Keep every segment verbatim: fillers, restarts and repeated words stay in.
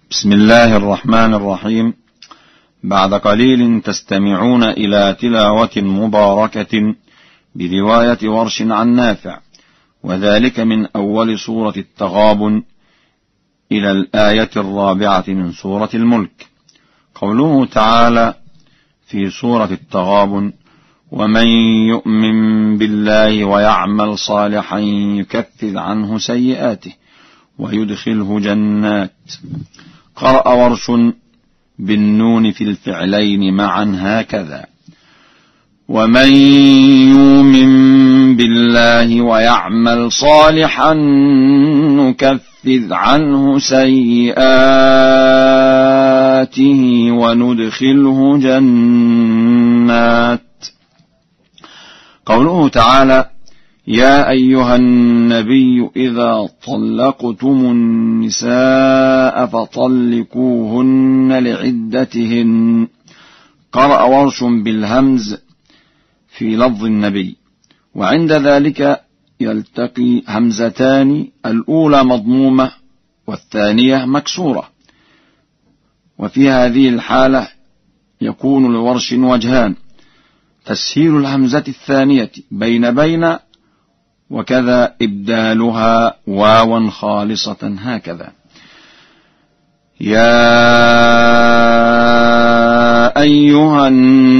بسم الله الرحمن الرحيم. بعد قليل تستمعون إلى تلاوة مباركة برواية ورش عن نافع، وذلك من أول سورة التغابن إلى الآية الرابعة من سورة الملك. قوله تعالى في سورة التغابن: ومن يؤمن بالله ويعمل صالحا يكفر عنه سيئاته ويدخله جنات. قرأ ورش بالنون في الفعلين معا هكذا: ومن يؤمن بالله ويعمل صالحا نكفر عنه سيئاته وندخله جنات. قوله تعالى: يا أيها النبي إذا طلقتم النساء فطلقوهن لعدتهن. قرأ ورش بالهمز في لفظ النبي، وعند ذلك يلتقي همزتان، الأولى مضمومة والثانية مكسورة، وفي هذه الحالة يكون لورش وجهان: تسهيل الهمزة الثانية بين بين، وكذا إبدالها واوا خالصة هكذا: يا أيها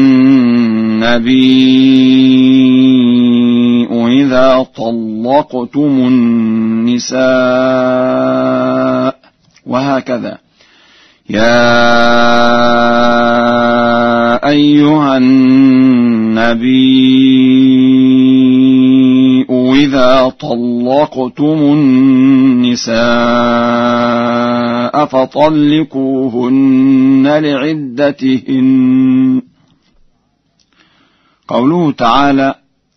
النبي إذا طلقتم النساء، وهكذا: يا أيها النبي إذا طلقتم النساء فطلقوهن لعدتهن. قوله تعالى: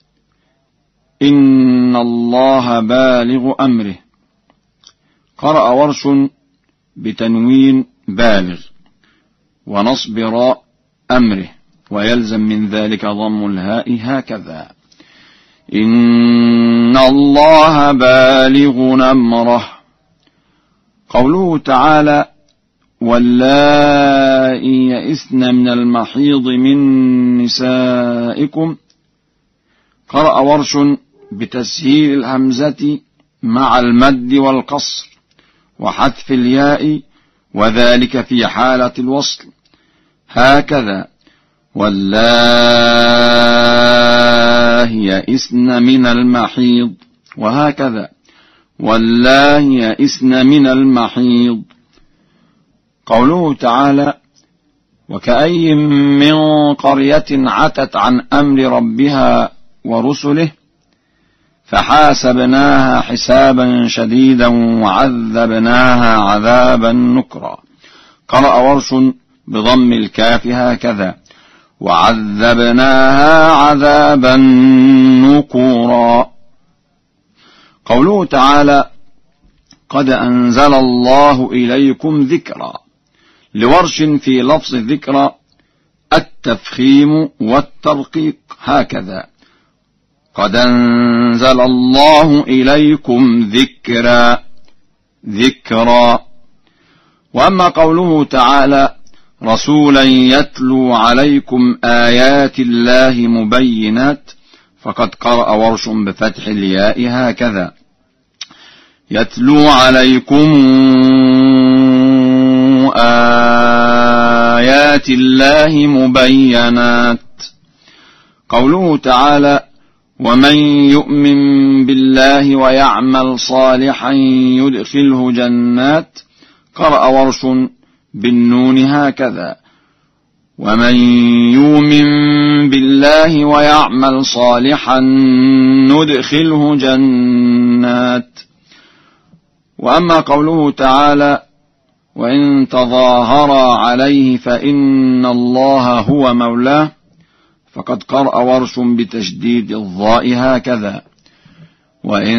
إن الله بالغ أمره. قرأ ورش بتنوين بالغ ونصب راء أمره، ويلزم من ذلك ضم الهاء هكذا: إن الله بالغ أمره. قوله تعالى: واللائي يئسن من المحيض من نسائكم. قرأ ورش بتسهيل الهمزة مع المد والقصر وحذف الياء، وذلك في حالة الوصل هكذا: والله يئسن من المحيض، وهكذا: والله يئسن من المحيض. قوله تعالى: وكأي من قرية عتت عن أمر ربها ورسله فحاسبناها حسابا شديدا وعذبناها عذابا نكرا. قرأ ورش بضم الكاف هكذا: وعذبناها عذابا نكورا. قوله تعالى: قد أنزل الله إليكم ذكرا. لورش في لفظ ذكرى التفخيم والترقيق هكذا: قد أنزل الله إليكم ذكرا ذكرا. وأما قوله تعالى: رسولا يتلو عليكم آيات الله مبينات، فقد قرأ ورش بفتح الياء هكذا: يتلو عليكم آيات الله مبينات. قوله تعالى: ومن يؤمن بالله ويعمل صالحا يدخله جنات. قرأ ورش بالنون هكذا: ومن يؤمن بالله ويعمل صالحا ندخله جنات. وأما قوله تعالى: وإن تظاهرا عليه فإن الله هو مولاه، فقد قرأ ورش بتشديد الضاء هكذا: وإن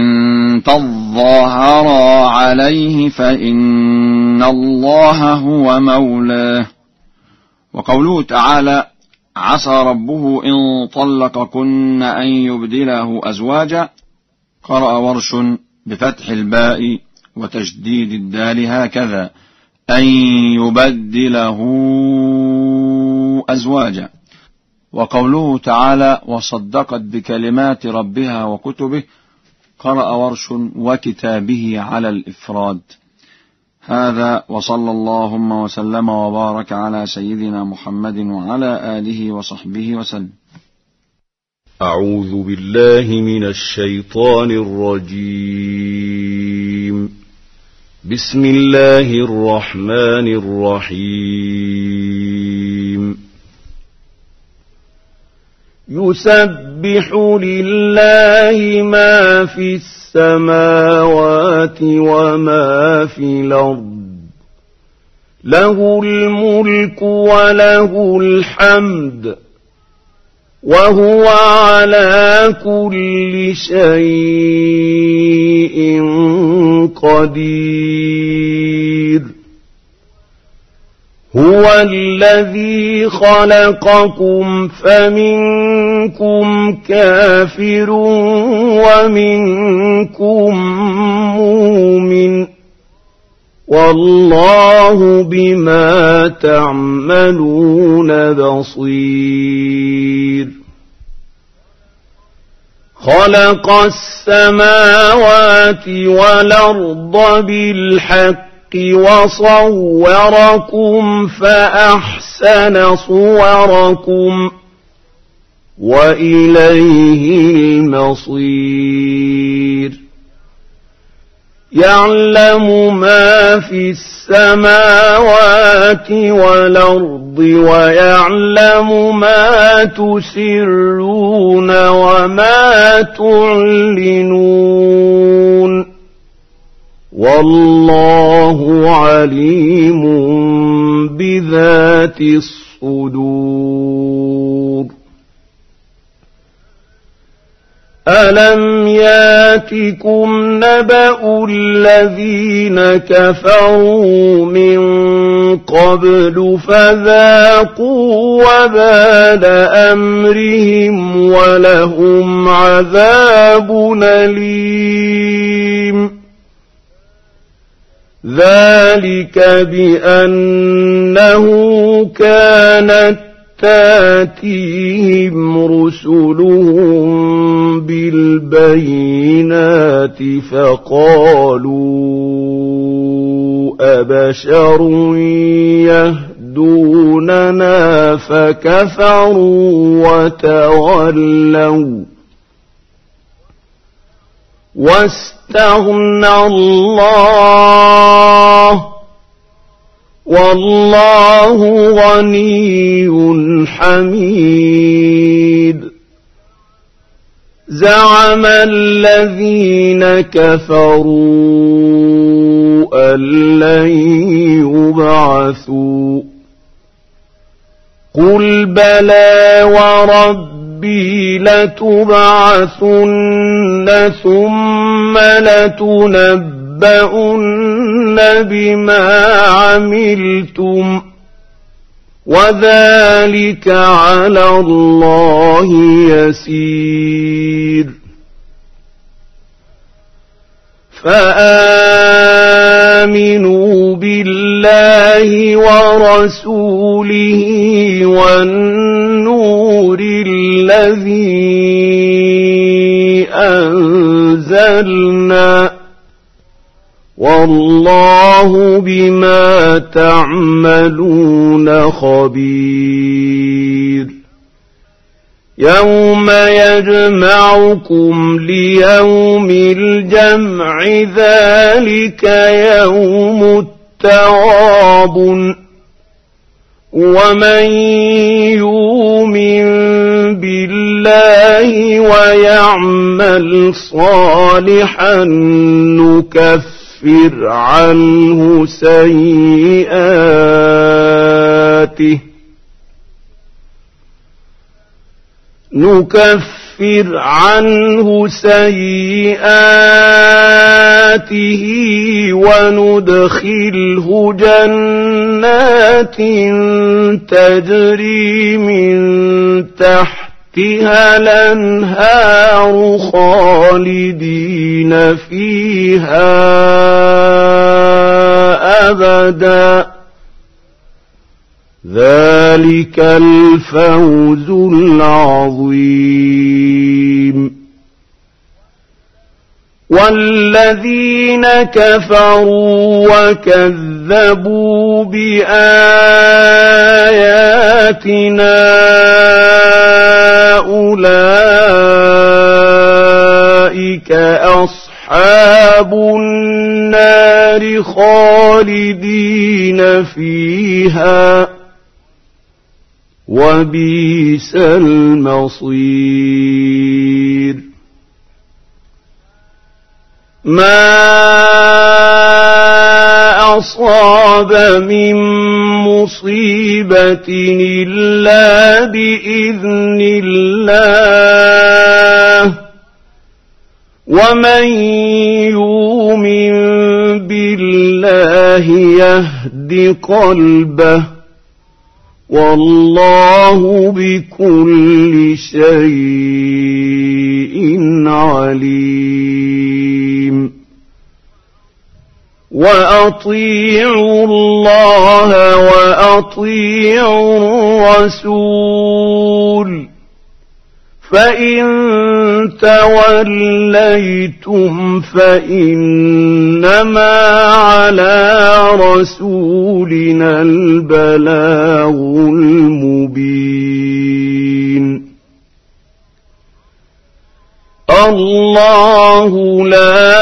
تظاهرا عليه فإن الله هو مولاه. وقوله تعالى: عسى ربه إن طلقكن أن يبدله أزواجا. قرأ ورش بفتح الباء وتشديد الدال هكذا: أن يبدله أزواجا. وقوله تعالى وصدقت بكلمات ربها وكتبه قرأ ورش وكتابه على الإفراد. هذا وصلى اللهم وسلم وبارك على سيدنا محمد وعلى آله وصحبه وسلم. أعوذ بالله من الشيطان الرجيم. بسم الله الرحمن الرحيم. يسبح لله ما في السماوات وما في الأرض، له الملك وله الحمد، وهو على كل شيء قدير. هو الذي خلقكم فمنكم كافر ومنكم مؤمن، والله بما تعملون بصير. خلق السماوات والأرض بالحق وصوركم فأحسن صوركم وإليه المصير. يعلم ما في السماوات والأرض ويعلم ما تسرون وما تعلنون، والله عليم بذات الصدور. ألم ياتكم نبأ الذين كفروا من قبل فذاقوا وبال أمرهم ولهم عذاب أليم. ذلك بأنه كانت تاتيهم رسلهم بالبينات فقالوا أبشر يهدوننا فكفروا وتولوا واستغنى الله، والله غني حميد. زعم الذين كفروا أن لن يبعثوا، قل بلى وربي لتبعثن ثم لتنبؤن بما عملتم، وذلك على الله يسير. فآمنوا بالله ورسوله والنور الذي أنزلنا، والله بما تعملون خبير. يوم يجمعكم ليوم الجمع ذلك يوم التغابن، ومن يؤمن بالله ويعمل صالحا نكفر عنه سيئاته نكفر عنه سيئاته وندخله جنات تجري من تحتها الأنهار خالدين فيها أبدا ذلك الفوز العظيم والذين كفروا وكذبوا بآياتنا أولئك أصحاب النار خالدين فيها وبئس المصير ما أصاب من مصيبة إلا بإذن الله ومن يؤمن بالله يهد قلبه والله بكل شيء عليم وأطيعوا الله وأطيعوا الرسول فإن توليتم فإنما على رسولنا البلاغ المبين الله لا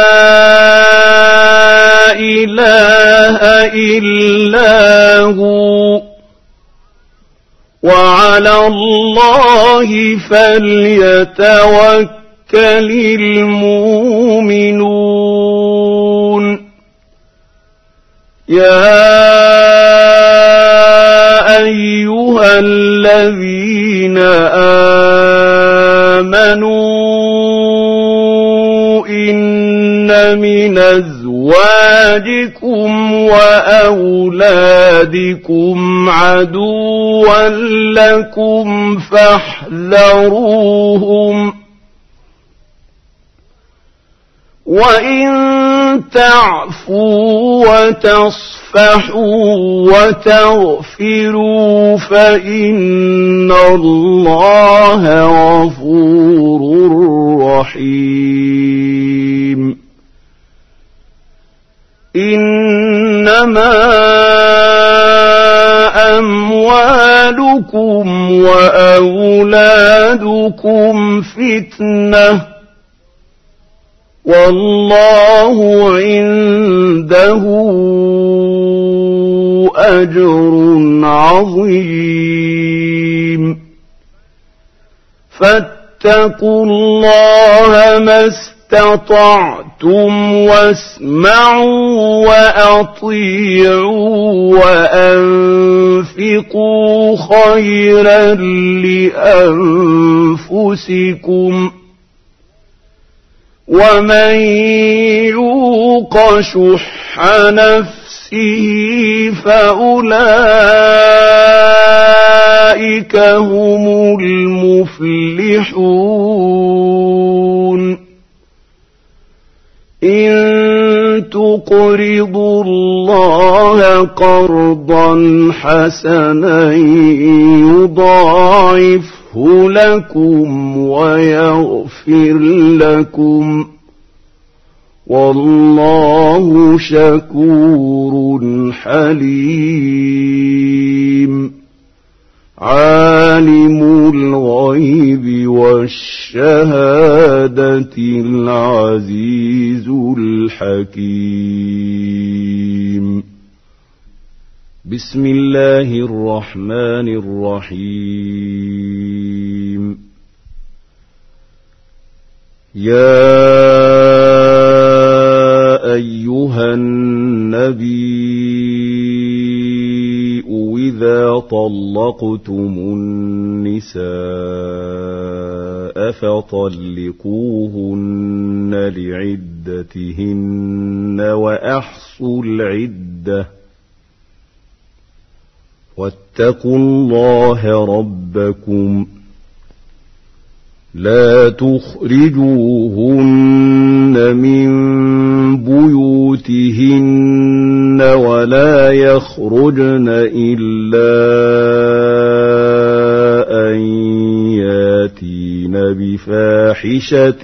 إله إلا هو وعلى الله فليتوكل المؤمنون يا أيها الذين آمنوا إن من أزواجكم وأولادكم عدوا لكم فاحذروهم وإن تعفوا وتصفحوا وتغفروا فإن الله غفور رحيم إنما أموالكم وأولادكم فتنة والله عنده أجر عظيم فاتقوا الله ما استطعتم واسمعوا وأطيعوا وأنفقوا خيرا لأنفسكم ومن يوق شح نفسه فأولئك هم المفلحون إن تقرضوا الله قرضا حسنا يضاعفه لكم ويغفر لكم والله شكور حليم عالم الغيب والشهادة العزيز الحكيم بسم الله الرحمن الرحيم يا أيها النبي إذا طلقتم النساء فطلقوهن لعدتهن وأحصوا العدة واتقوا الله ربكم لا تخرجوهن من بيوتهن ولا ولا يخرجن إلا أن ياتين بفاحشة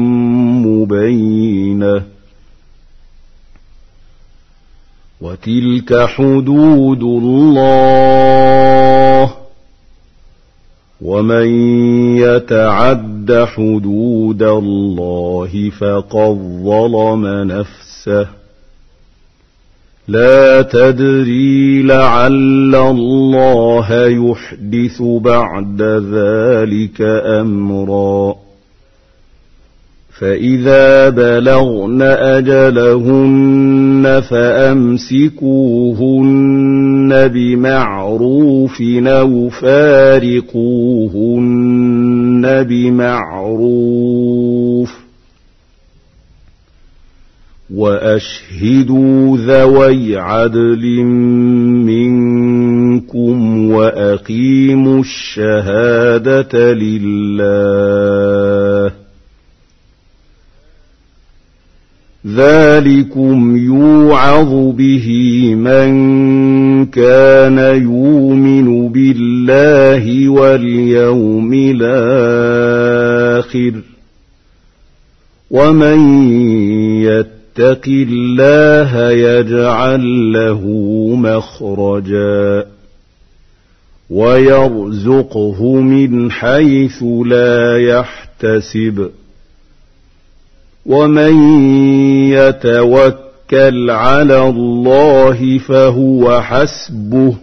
مبينة وتلك حدود الله ومن يتعد حدود الله فقد ظلم نفسه لا تدري لعل الله يحدث بعد ذلك أمرا فإذا بلغن أجلهن فأمسكوهن بمعروف أو فارقوهن بمعروف وأشهدوا ذوي عدل منكم وأقيموا الشهادة لله ذلكم يوعظ به من كان يؤمن بالله واليوم الآخر ومن يتق الله يجعل له مخرجا ويرزقه من حيث لا يحتسب ومن يتوكل على الله فهو حسبه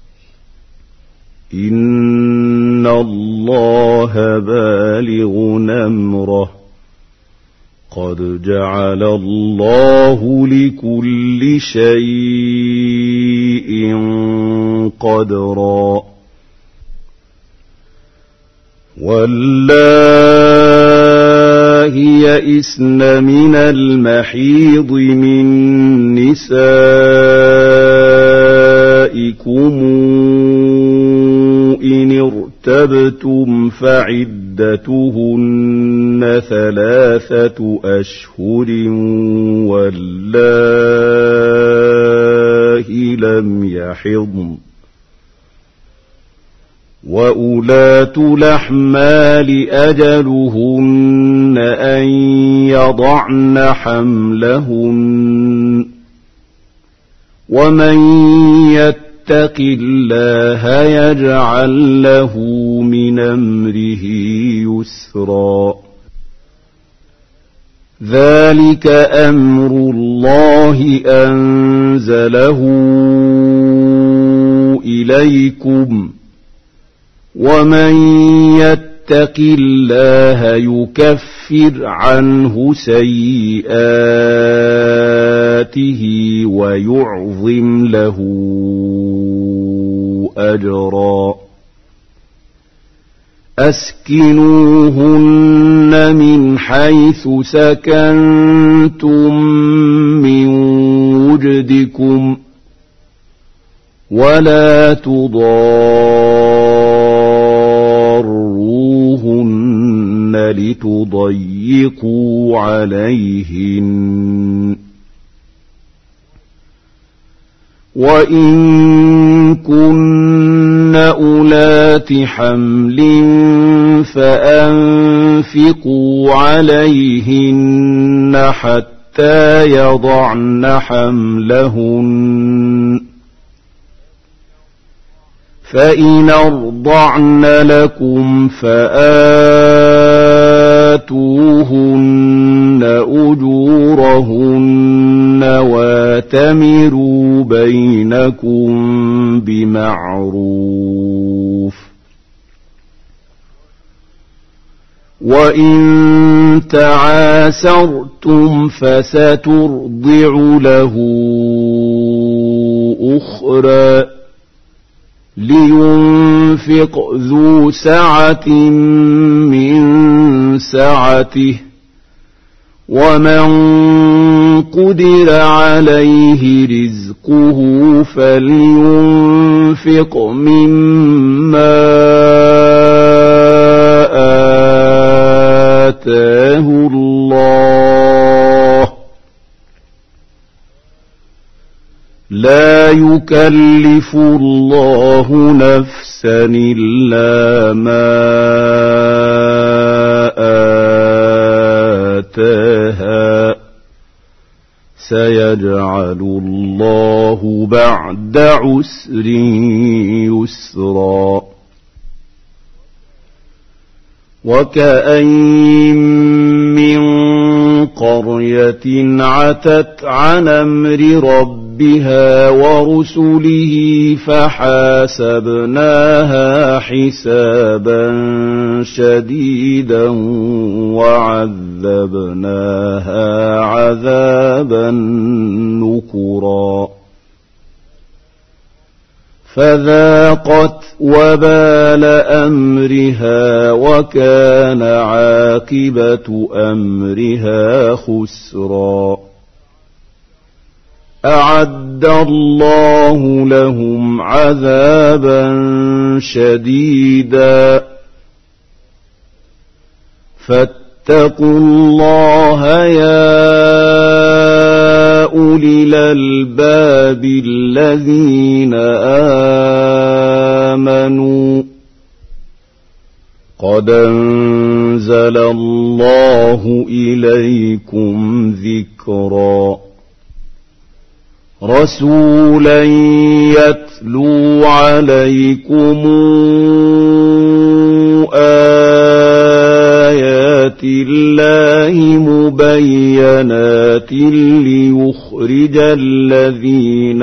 إن الله بالغ أمره قد جعل الله لكل شيء قدرا واللائي يئسن من المحيض من نسائكم إن ارتبتم فعدتهن ثلاثة أشهر واللائي لم يحضن وأولاة الأحمال أجلهن أن يضعن حملهن ومن يتق الله يجعل له من أمره يسرا ذلك أمر الله أنزله إليكم ومن يتق الله يكفر عنه سيئاته ويعظم له أجرا أسكنوهن من حيث سكنتم من وجدكم ولا تضاروهن لتضيقوا عليهن وإن كن أولات حمل فأنفقوا عليهن حتى يضعن حملهن فإن أرضعن لكم فآتوهن أجورهن واتمروا بينكم بمعروف وإن تعاسرتم فسترضع له أخرى لينفق ذو سعة من سعته ومن قدر عليه رزقه فلينفق مما آتاه الله لا يكلف الله نفسا إلا ما آتاها سيجعل الله بعد عسر يسرا وكأين من قرية عتت عن أمر ربها ورسله فحاسبناها حسابا شديدا وعذبناها عذابا نكرا فذاقت وبال أمرها وكان عاقبة أمرها خسرا أعد الله لهم عذابا شديدا فاتقوا الله يا أولي الألباب الذين آمنوا قد أنزل الله إليكم ذكرا رسولا يتلو عليكم آيات الله مبينات ليخرج الذين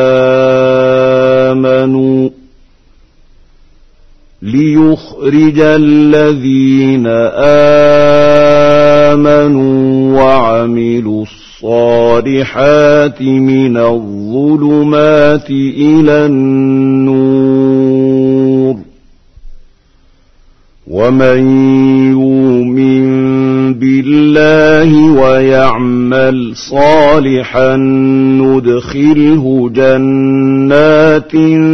آمنوا ليخرج الذين آمنوا وعملوا الصالحات من الظلمات إلى النور ومن يؤمن بالله ويعمل صالحا ندخله جنات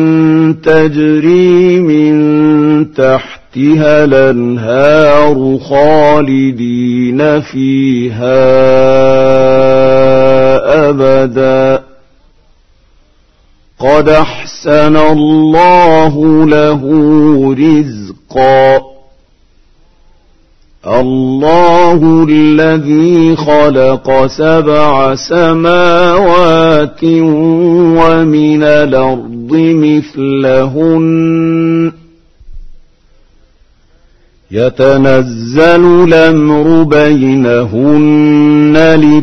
تجري من تحتها الأنهار خالدين فيها أبدا قد أحسن الله له رزقا الله الذي خلق سبع سماوات ومن الأرض مثلهن يتنزل الأمر بينهن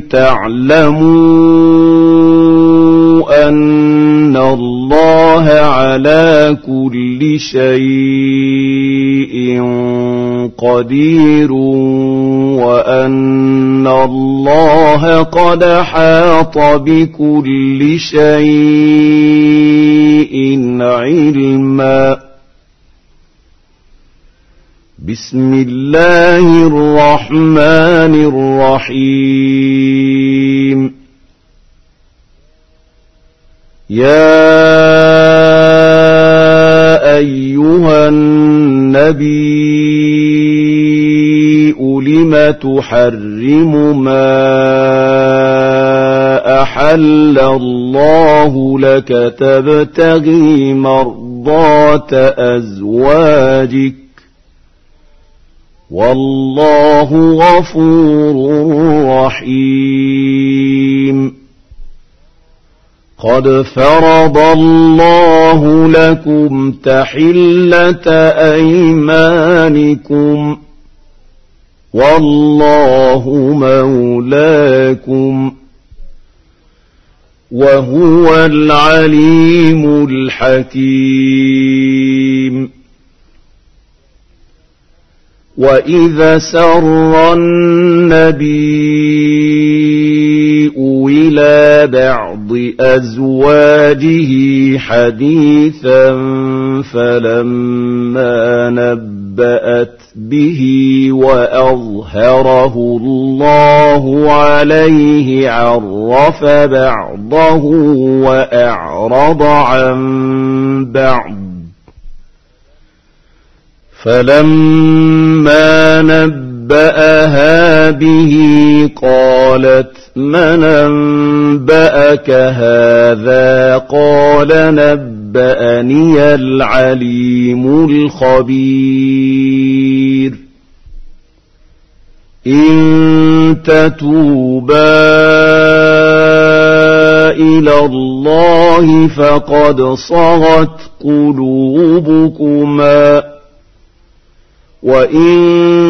لتعلموا أن الله على كل شيء قدير وأن الله قد حاط بكل شيء علما بسم الله الرحمن الرحيم يا أيها النبي لم تحرم ما أحل الله لك تبتغي مرضات أزواجك والله غفور رحيم قد فرض الله لكم تحلة أيمانكم والله مولاكم وهو العليم الحكيم وإذا سر النبي إلى بعض أزواجه حديثا فلما نبأت به وأظهره الله عليه عرف بعضه وأعرض عن بعض فلما نبأت فنبأها به قالت من أنبأك هذا قال نبأني العليم الخبير إن تتوبا إلى الله فقد صغت قلوبكما وإن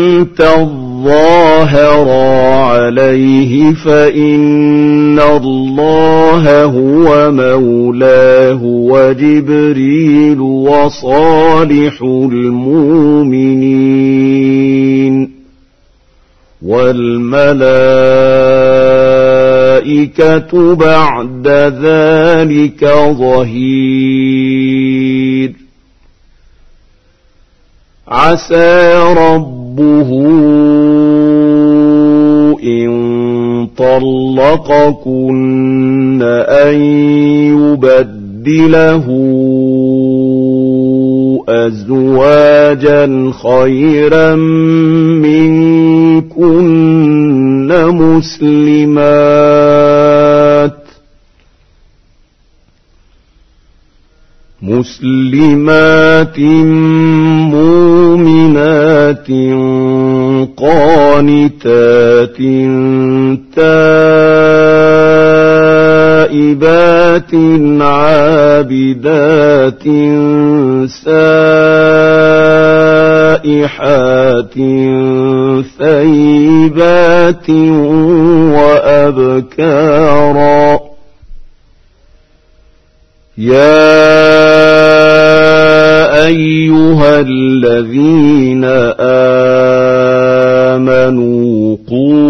تظاهرا عليه فإن الله هو مولاه وجبريل وصالح المؤمنين والملائكة بعد ذلك ظهير عسى ربه إن طلقكن أن يبدله أزواجا خيرا منكن مسلمات مسلمات مؤمنات قانتات تائبات عابدات سائحات ثيبات وأبكارا يا أيها الذين آمنوا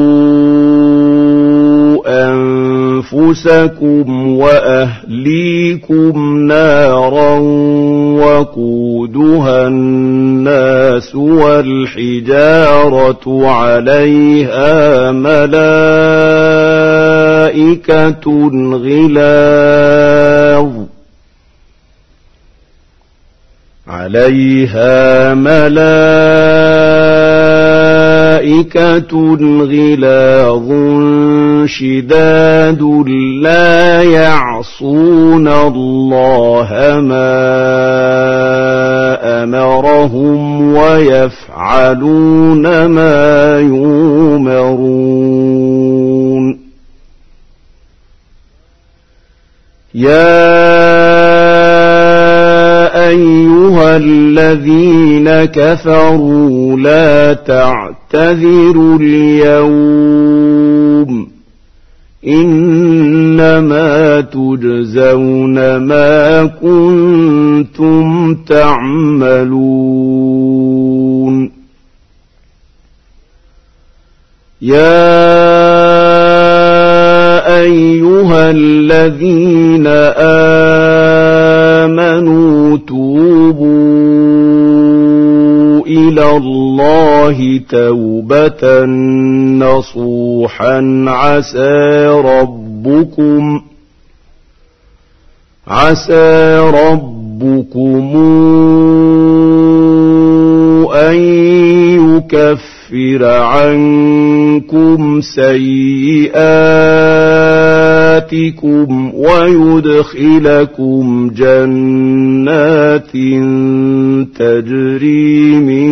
قوا أنفسكم وأهليكم نارا وقودها الناس والحجارة عليها ملائكة غلاظ عليها ملائكة غلاظ شداد لا يعصون الله ما أمرهم ويفعلون ما يؤمرون يا أيها الذين كفروا لا تعتذروا اليوم إنما تجزون ما كنتم تعملون يا أيها الذين آمنوا توبوا إلى الله توبة نصوحا عسى ربكم عسى ربكم أن يكفر عنكم سيئاتكم ويدخلكم جنات تجري من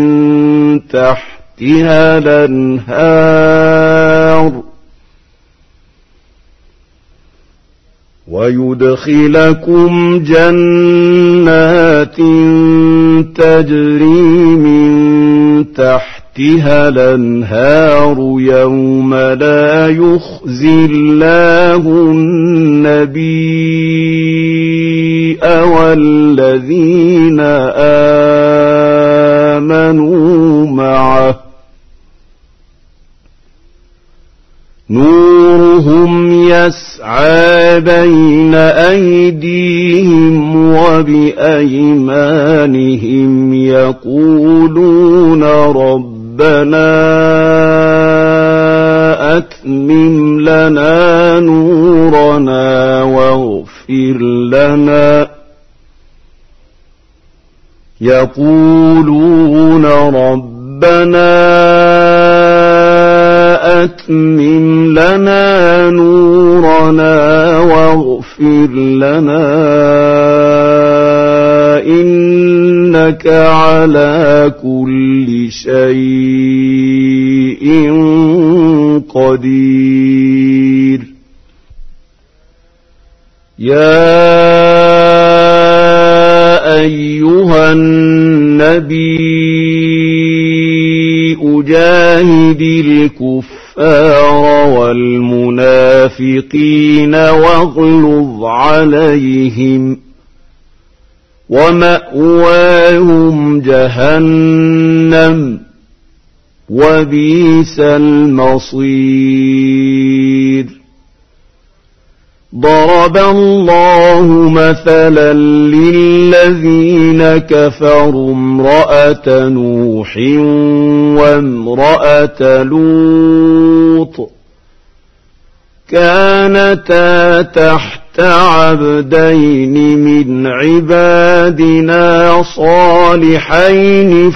تحتها الأنهار ويدخلكم جنات تجري من تحتها الأنهار يوم لا يخزي الله النبي والذين آمنوا معه نورهم يسعى بين أيديهم وبأيمانهم يقولون ربنا أتمم لنا نورنا واغفر لنا يقولون ربنا أتمم لنا نورنا واغفر لنا إنك على كل شيء قدير. يا أيها النبي جاهد الكفار والمنافقين واغلظ عليهم ومأواهم جهنم وبئس المصير. ضرب الله مثلا للذين كفروا امرأة نوح وامرأة لوط كانتا تحت عبدين من عبادنا صالحين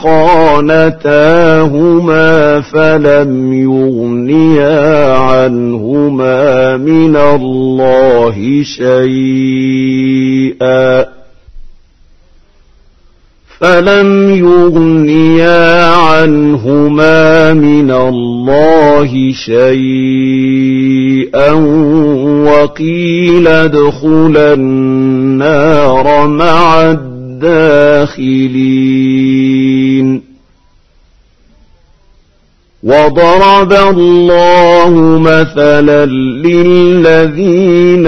فخانتاهما فلم يغنيا عنهما من الله شيئا فلم يغنيا عنهما من الله شيئا وقيل ادخلا النار مع الداخلين. وضرب الله مثلا للذين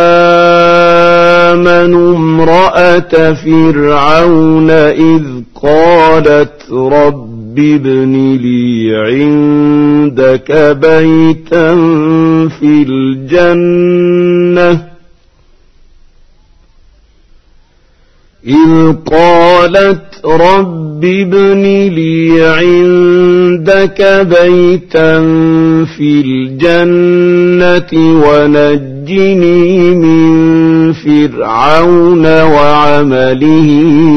آمنوا امرأة فرعون إذ قالت رب ابن لي عندك بيتا في الجنة إذ قالت رب ابن لي عندك بيتا في الجنة ونجني من فرعون وعمله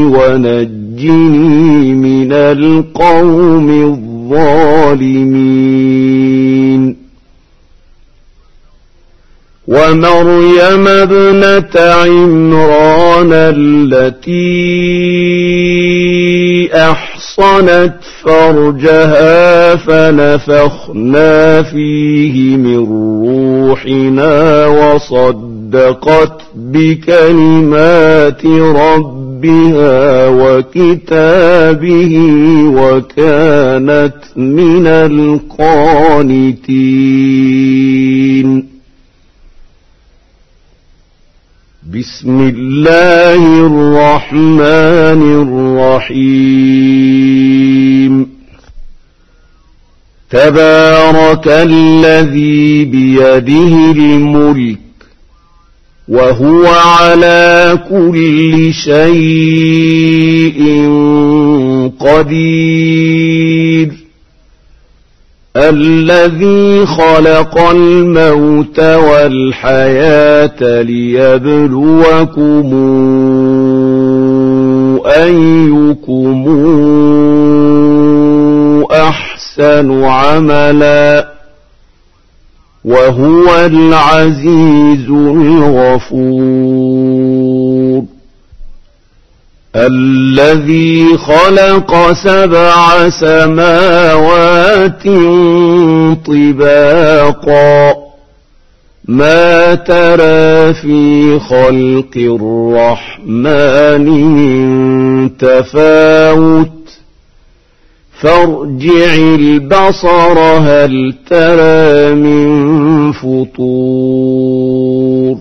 ونجني من القوم الظالمين. ومريم ابنة عمران التي أحصنت فرجها فنفخنا فيه من روحنا وصدقت بكلمات ربها وكتابه وكانت من القانتين. بسم الله الرحمن الرحيم. تبارك الذي بيده الملك وهو على كل شيء قدير. الذي خلق الموت والحياة ليبلوكم أيكم أحسن عملا وهو العزيز الغفور. الذي خلق سبع سماوات طباقا ما ترى في خلق الرحمن من تفاوت فارجع البصر هل ترى من فطور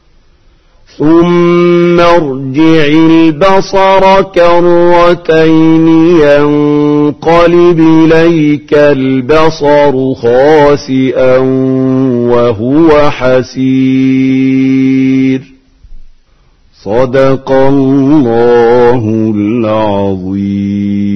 ثم ارجع البصر كرتين ينقلب إليك البصر خاسئا وهو حسير. صدق الله العظيم.